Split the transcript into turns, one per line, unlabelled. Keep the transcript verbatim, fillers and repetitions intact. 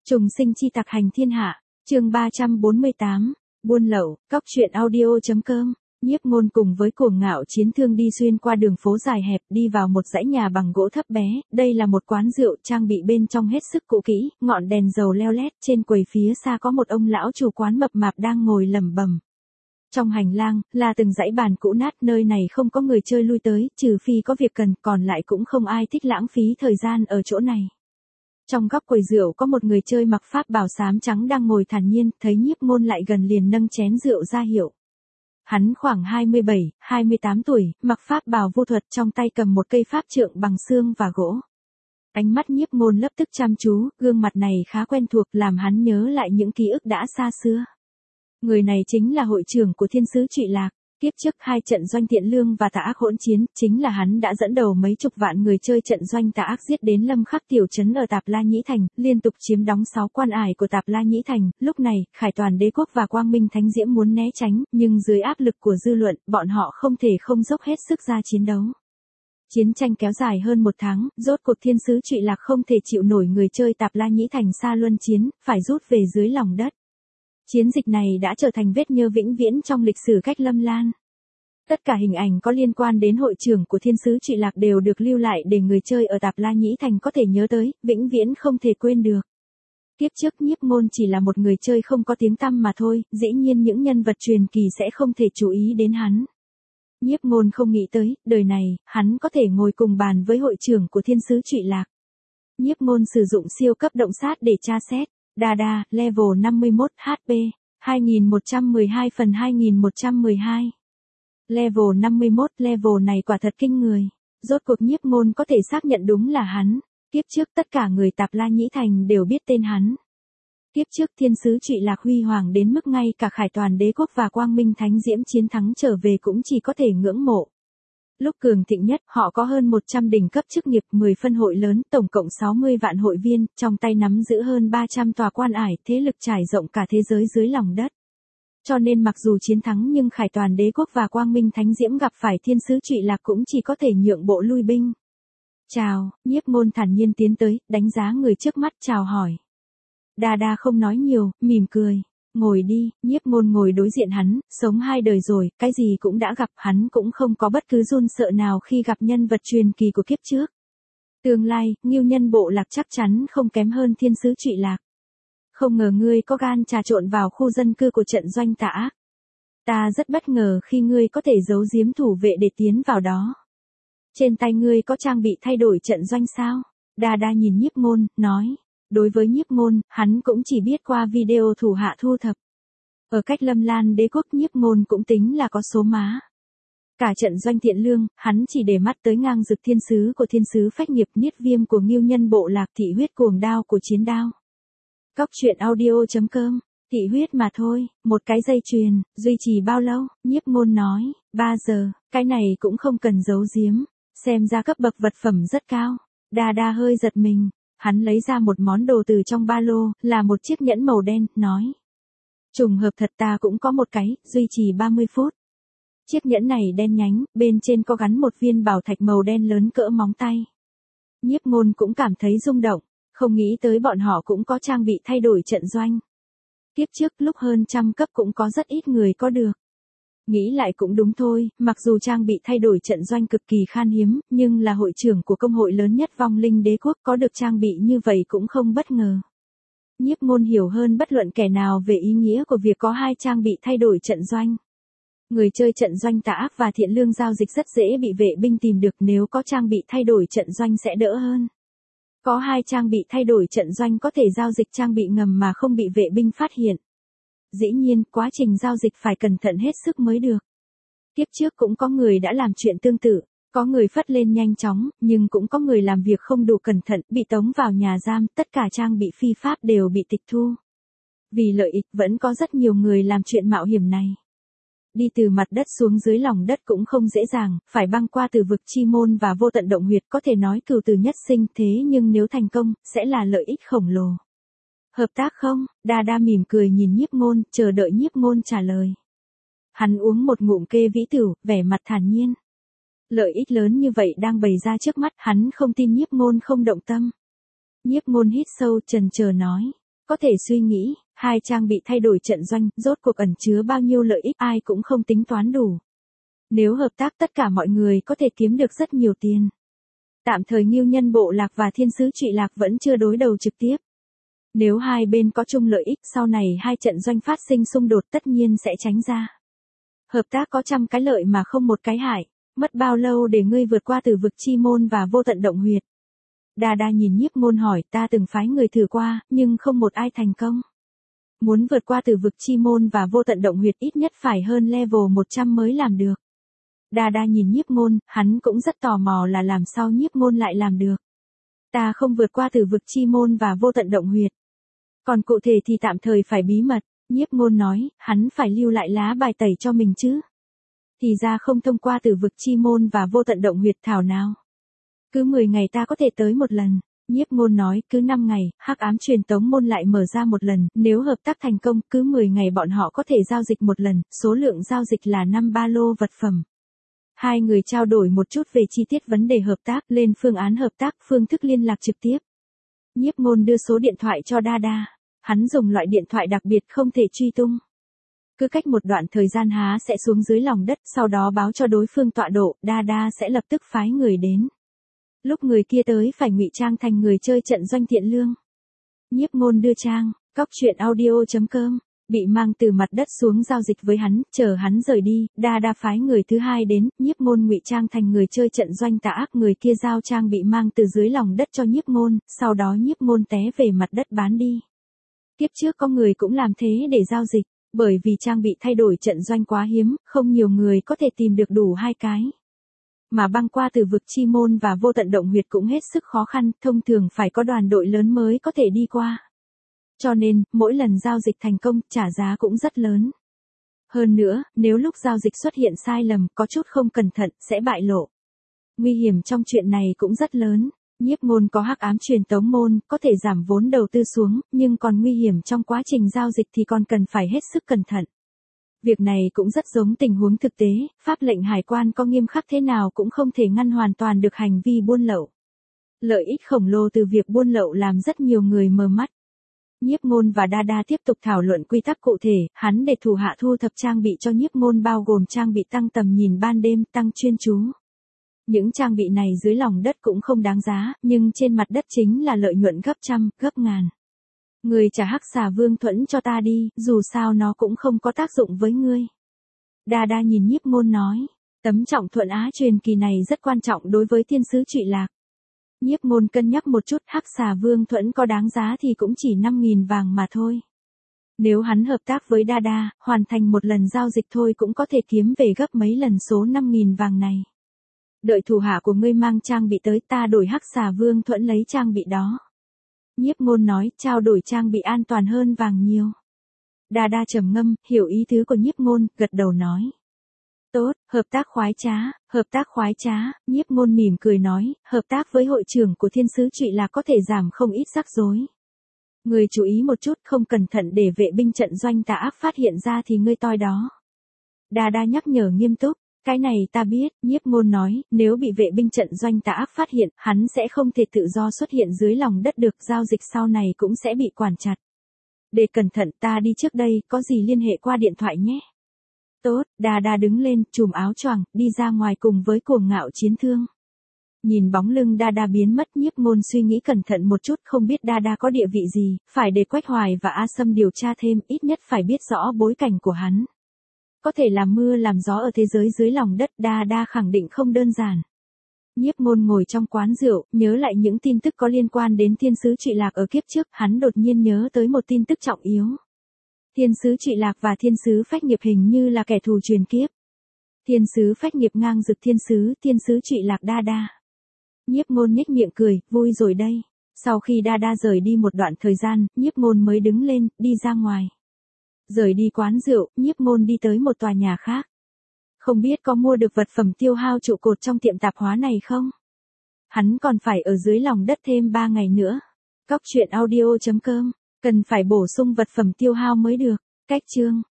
Trùng sinh chi tặc hành thiên hạ, chương ba trăm bốn mươi tám, buôn lậu, cóc truyện audio.com. Nhiếp Ngôn cùng với Cuồng Ngạo Chiến Thương đi xuyên qua đường phố dài hẹp, đi vào một dãy nhà bằng gỗ thấp bé. Đây là một quán rượu trang bị bên trong hết sức cũ kỹ, ngọn đèn dầu leo lét. Trên quầy phía xa có một ông lão chủ quán mập mạp đang ngồi lẩm bẩm. Trong hành lang là từng dãy bàn cũ nát, nơi này không có người chơi lui tới, trừ phi có việc cần, còn lại cũng không ai thích lãng phí thời gian ở chỗ này. Trong góc quầy rượu có một người chơi mặc pháp bào xám trắng đang ngồi thản nhiên, thấy Nhiếp Ngôn lại gần liền nâng chén rượu ra hiệu. Hắn khoảng hai mươi bảy, hai mươi tám tuổi, mặc pháp bào vô thuật, trong tay cầm một cây pháp trượng bằng xương và gỗ. Ánh mắt Nhiếp Ngôn lập tức chăm chú, gương mặt này khá quen thuộc, làm hắn nhớ lại những ký ức đã xa xưa. Người này chính là hội trưởng của Thiên Sứ Trụy Lạc. Tiếp trước hai trận doanh thiện lương và tà ác hỗn chiến, chính là hắn đã dẫn đầu mấy chục vạn người chơi trận doanh tà ác giết đến Lâm Khắc tiểu trấn ở Tạp La Nhĩ Thành, liên tục chiếm đóng sáu quan ải của Tạp La Nhĩ Thành. Lúc này, Khải Toàn Đế Quốc và Quang Minh Thánh Diễm muốn né tránh, nhưng dưới áp lực của dư luận, bọn họ không thể không dốc hết sức ra chiến đấu. Chiến tranh kéo dài hơn một tháng, rốt cuộc Thiên Sứ Trụy Lạc không thể chịu nổi người chơi Tạp La Nhĩ Thành xa luân chiến, phải rút về dưới lòng đất. Chiến dịch này đã trở thành vết nhơ vĩnh viễn trong lịch sử Cách Lâm Lan. Tất cả hình ảnh có liên quan đến hội trưởng của Thiên Sứ Trụy Lạc đều được lưu lại để người chơi ở Tạp La Nhĩ Thành có thể nhớ tới, vĩnh viễn không thể quên được. Tiếp trước Nhiếp Ngôn chỉ là một người chơi không có tiếng tăm mà thôi, dĩ nhiên những nhân vật truyền kỳ sẽ không thể chú ý đến hắn. Nhiếp Ngôn không nghĩ tới, đời này, hắn có thể ngồi cùng bàn với hội trưởng của Thiên Sứ Trụy Lạc. Nhiếp Ngôn sử dụng siêu cấp động sát để tra xét. Đa đa, level năm mươi mốt, hát pê, hai nghìn một trăm mười hai phần hai nghìn một trăm mười hai. Level năm mươi mốt, level này quả thật kinh người. Rốt cuộc Nhiếp Ngôn có thể xác nhận đúng là hắn. Tiếp trước tất cả người Tạp La Nhĩ Thành đều biết tên hắn. Tiếp trước Thiên Sứ Trụy Lạc huy hoàng đến mức ngay cả Khải Toàn Đế Quốc và Quang Minh Thánh Diễm chiến thắng trở về cũng chỉ có thể ngưỡng mộ. Lúc cường thịnh nhất, họ có hơn một trăm đỉnh cấp chức nghiệp, mười phân hội lớn, tổng cộng sáu mươi vạn hội viên, trong tay nắm giữ hơn ba trăm tòa quan ải, thế lực trải rộng cả thế giới dưới lòng đất. Cho nên mặc dù chiến thắng nhưng Khải Toàn Đế Quốc và Quang Minh Thánh Diễm gặp phải Thiên Sứ Trụy Lạc cũng chỉ có thể nhượng bộ lui binh. Chào, Nhiếp Ngôn thản nhiên tiến tới, đánh giá người trước mắt, chào hỏi. Đa đa không nói nhiều, mỉm cười. Ngồi đi, Nhiếp Ngôn ngồi đối diện hắn, sống hai đời rồi, cái gì cũng đã gặp, hắn cũng không có bất cứ run sợ nào khi gặp nhân vật truyền kỳ của kiếp trước. Tương lai, Ngưu Nhân Bộ Lạc chắc chắn không kém hơn Thiên Sứ Trụy Lạc. Không ngờ ngươi có gan trà trộn vào khu dân cư của trận doanh tà ác. Ta rất bất ngờ khi ngươi có thể giấu giếm thủ vệ để tiến vào đó. Trên tay ngươi có trang bị thay đổi trận doanh sao? Đa đa nhìn Nhiếp Ngôn, nói. Đối với Nhiếp Ngôn, hắn cũng chỉ biết qua video thủ hạ thu thập. Ở Cách Lâm Lan Đế Quốc Nhiếp Ngôn cũng tính là có số má. Cả trận doanh thiện lương, hắn chỉ để mắt tới ngang dực thiên sứ của Thiên Sứ Phách Nghiệp, Niết Viêm của Ngưu Nhân Bộ Lạc, thị huyết cuồng đao của Chiến Đao. Cóc truyện audio.com, thị huyết mà thôi, một cái dây chuyền, duy trì bao lâu? Nhiếp Ngôn nói, ba giờ, cái này cũng không cần giấu giếm, xem ra cấp bậc vật phẩm rất cao. Đa đa hơi giật mình. Hắn lấy ra một món đồ từ trong ba lô, là một chiếc nhẫn màu đen, nói. Trùng hợp thật, ta cũng có một cái, duy trì ba mươi phút. Chiếc nhẫn này đen nhánh, bên trên có gắn một viên bảo thạch màu đen lớn cỡ móng tay. Nhiếp Ngôn cũng cảm thấy rung động, không nghĩ tới bọn họ cũng có trang bị thay đổi trận doanh. Tiếp trước lúc hơn trăm cấp cũng có rất ít người có được. Nghĩ lại cũng đúng thôi, mặc dù trang bị thay đổi trận doanh cực kỳ khan hiếm, nhưng là hội trưởng của công hội lớn nhất Vong Linh Đế Quốc, có được trang bị như vậy cũng không bất ngờ. Nhiếp Ngôn hiểu hơn bất luận kẻ nào về ý nghĩa của việc có hai trang bị thay đổi trận doanh. Người chơi trận doanh tà ác và thiện lương giao dịch rất dễ bị vệ binh tìm được, nếu có trang bị thay đổi trận doanh sẽ đỡ hơn. Có hai trang bị thay đổi trận doanh có thể giao dịch trang bị ngầm mà không bị vệ binh phát hiện. Dĩ nhiên, quá trình giao dịch phải cẩn thận hết sức mới được. Tiếp trước cũng có người đã làm chuyện tương tự, có người phất lên nhanh chóng, nhưng cũng có người làm việc không đủ cẩn thận, bị tống vào nhà giam, tất cả trang bị phi pháp đều bị tịch thu. Vì lợi ích, vẫn có rất nhiều người làm chuyện mạo hiểm này. Đi từ mặt đất xuống dưới lòng đất cũng không dễ dàng, phải băng qua từ vực chi môn và vô tận động huyệt, có thể nói cửu tử nhất sinh, thế nhưng nếu thành công, sẽ là lợi ích khổng lồ. Hợp tác không? Đa đa mỉm cười nhìn Nhiếp Ngôn, chờ đợi Nhiếp Ngôn trả lời. Hắn uống một ngụm kê vĩ tửu, vẻ mặt thản nhiên. Lợi ích lớn như vậy đang bày ra trước mắt, hắn không tin Nhiếp Ngôn không động tâm. Nhiếp Ngôn hít sâu, chần chờ nói. Có thể suy nghĩ, hai trang bị thay đổi trận doanh, rốt cuộc ẩn chứa bao nhiêu lợi ích ai cũng không tính toán đủ. Nếu hợp tác tất cả mọi người có thể kiếm được rất nhiều tiền. Tạm thời Ngưu Nhân Bộ Lạc và Thiên Sứ Trụy Lạc vẫn chưa đối đầu trực tiếp. Nếu hai bên có chung lợi ích sau này hai trận doanh phát sinh xung đột tất nhiên sẽ tránh ra. Hợp tác có trăm cái lợi mà không một cái hại, mất bao lâu để ngươi vượt qua Tử Vực Chi Môn và Vô Tận Động Huyệt? Đa Đa nhìn Nhiếp Ngôn hỏi, ta từng phái người thử qua, nhưng không một ai thành công. Muốn vượt qua Tử Vực Chi Môn và Vô Tận Động Huyệt ít nhất phải hơn level một trăm mới làm được. Đa Đa nhìn Nhiếp Ngôn, hắn cũng rất tò mò là làm sao Nhiếp Ngôn lại làm được. Ta không vượt qua Tử Vực Chi Môn và Vô Tận Động Huyệt. Còn cụ thể thì tạm thời phải bí mật, Nhiếp Ngôn nói, hắn phải lưu lại lá bài tẩy cho mình chứ. Thì ra không thông qua Tử Vực Chi Môn và Vô Tận Động Huyệt thảo nào. Cứ mười ngày ta có thể tới một lần. Nhiếp Ngôn nói, cứ năm ngày, Hắc Ám Truyền Tống Môn lại mở ra một lần, nếu hợp tác thành công, cứ mười ngày bọn họ có thể giao dịch một lần, số lượng giao dịch là năm ba lô vật phẩm. Hai người trao đổi một chút về chi tiết vấn đề hợp tác, lên phương án hợp tác, phương thức liên lạc trực tiếp. Nhiếp Ngôn đưa số điện thoại cho Đa Đa, hắn dùng loại điện thoại đặc biệt không thể truy tung. Cứ cách một đoạn thời gian há sẽ xuống dưới lòng đất, sau đó báo cho đối phương tọa độ, Đa Đa sẽ lập tức phái người đến. Lúc người kia tới phải ngụy trang thành người chơi trận doanh thiện lương. Nhiếp Ngôn đưa trang, cóc truyện audio chấm com, bị mang từ mặt đất xuống giao dịch với hắn, chờ hắn rời đi, Đa Đa phái người thứ hai đến, Nhiếp Ngôn ngụy trang thành người chơi trận doanh tà ác, người kia giao trang bị mang từ dưới lòng đất cho Nhiếp Ngôn, sau đó Nhiếp Ngôn té về mặt đất bán đi. Tiếp trước có người cũng làm thế để giao dịch, bởi vì trang bị thay đổi trận doanh quá hiếm, không nhiều người có thể tìm được đủ hai cái. Mà băng qua Tử Vực Chi Môn và Vô Tận Động Huyệt cũng hết sức khó khăn, thông thường phải có đoàn đội lớn mới có thể đi qua. Cho nên, mỗi lần giao dịch thành công, trả giá cũng rất lớn. Hơn nữa, nếu lúc giao dịch xuất hiện sai lầm, có chút không cẩn thận, sẽ bại lộ. Nguy hiểm trong chuyện này cũng rất lớn. Nhiếp Ngôn có Hắc Ám Truyền Tống Môn, có thể giảm vốn đầu tư xuống, nhưng còn nguy hiểm trong quá trình giao dịch thì còn cần phải hết sức cẩn thận. Việc này cũng rất giống tình huống thực tế, pháp lệnh hải quan có nghiêm khắc thế nào cũng không thể ngăn hoàn toàn được hành vi buôn lậu. Lợi ích khổng lồ từ việc buôn lậu làm rất nhiều người mờ mắt. Nhiếp Ngôn và Đa Đa tiếp tục thảo luận quy tắc cụ thể, hắn để thủ hạ thu thập trang bị cho Nhiếp Ngôn bao gồm trang bị tăng tầm nhìn ban đêm, tăng chuyên chú. Những trang bị này dưới lòng đất cũng không đáng giá, nhưng trên mặt đất chính là lợi nhuận gấp trăm, gấp ngàn. Người trả Hắc Xà Vương Thuẫn cho ta đi, dù sao nó cũng không có tác dụng với ngươi. Đa Đa nhìn Nhiếp Ngôn nói, tấm trọng thuận á truyền kỳ này rất quan trọng đối với Thiên Sứ Trụy Lạc. Nhiếp Ngôn cân nhắc một chút, Hắc Xà Vương Thuẫn có đáng giá thì cũng chỉ năm nghìn vàng mà thôi. Nếu hắn hợp tác với Đa Đa, hoàn thành một lần giao dịch thôi cũng có thể kiếm về gấp mấy lần số năm nghìn vàng này. Đợi thủ hạ của ngươi mang trang bị tới, ta đổi Hắc Xà Vương Thuẫn lấy trang bị đó. Nhiếp Ngôn nói, trao đổi trang bị an toàn hơn vàng nhiều. Đa Đa trầm ngâm, hiểu ý tứ của Nhiếp Ngôn, gật đầu nói. Tốt, hợp tác khoái trá, hợp tác khoái trá, Nhiếp Ngôn mỉm cười nói, hợp tác với hội trưởng của Thiên Sứ Trụy Lạc có thể giảm không ít rắc rối. Ngươi chú ý một chút, không cẩn thận để vệ binh trận doanh tà ác phát hiện ra thì ngươi toi đó. Đa Đa nhắc nhở nghiêm túc. Cái này ta biết, Nhiếp Ngôn nói, nếu bị vệ binh trận doanh tà ác phát hiện, hắn sẽ không thể tự do xuất hiện dưới lòng đất được, giao dịch sau này cũng sẽ bị quản chặt. Để cẩn thận, ta đi trước đây, có gì liên hệ qua điện thoại nhé. Tốt, Đa Đa đứng lên, trùm áo choàng, đi ra ngoài cùng với Cuồng Ngạo Chiến Thương. Nhìn bóng lưng Đa Đa biến mất, Nhiếp Ngôn suy nghĩ cẩn thận một chút, không biết Đa Đa có địa vị gì, phải để Quách Hoài và A Sâm điều tra thêm, ít nhất phải biết rõ bối cảnh của hắn. Có thể làm mưa làm gió ở thế giới dưới lòng đất, Đa Đa khẳng định không đơn giản. Nhiếp Ngôn ngồi trong quán rượu, nhớ lại những tin tức có liên quan đến Thiên Sứ Trụy Lạc ở kiếp trước, hắn đột nhiên nhớ tới một tin tức trọng yếu. Thiên Sứ Trụy Lạc và Thiên Sứ Phách Nghiệp hình như là kẻ thù truyền kiếp. Thiên Sứ Phách Nghiệp ngang dực Thiên Sứ, Thiên Sứ Trụy Lạc Đa Đa. Nhiếp Ngôn nhếch miệng cười, vui rồi đây. Sau khi Đa Đa rời đi một đoạn thời gian, Nhiếp Ngôn mới đứng lên, đi ra ngoài. Rời đi quán rượu, Nhiếp Ngôn đi tới một tòa nhà khác. Không biết có mua được vật phẩm tiêu hao trụ cột trong tiệm tạp hóa này không? Hắn còn phải ở dưới lòng đất thêm ba ngày nữa. Cóc truyện audio chấm com, cần phải bổ sung vật phẩm tiêu hao mới được. Cách chương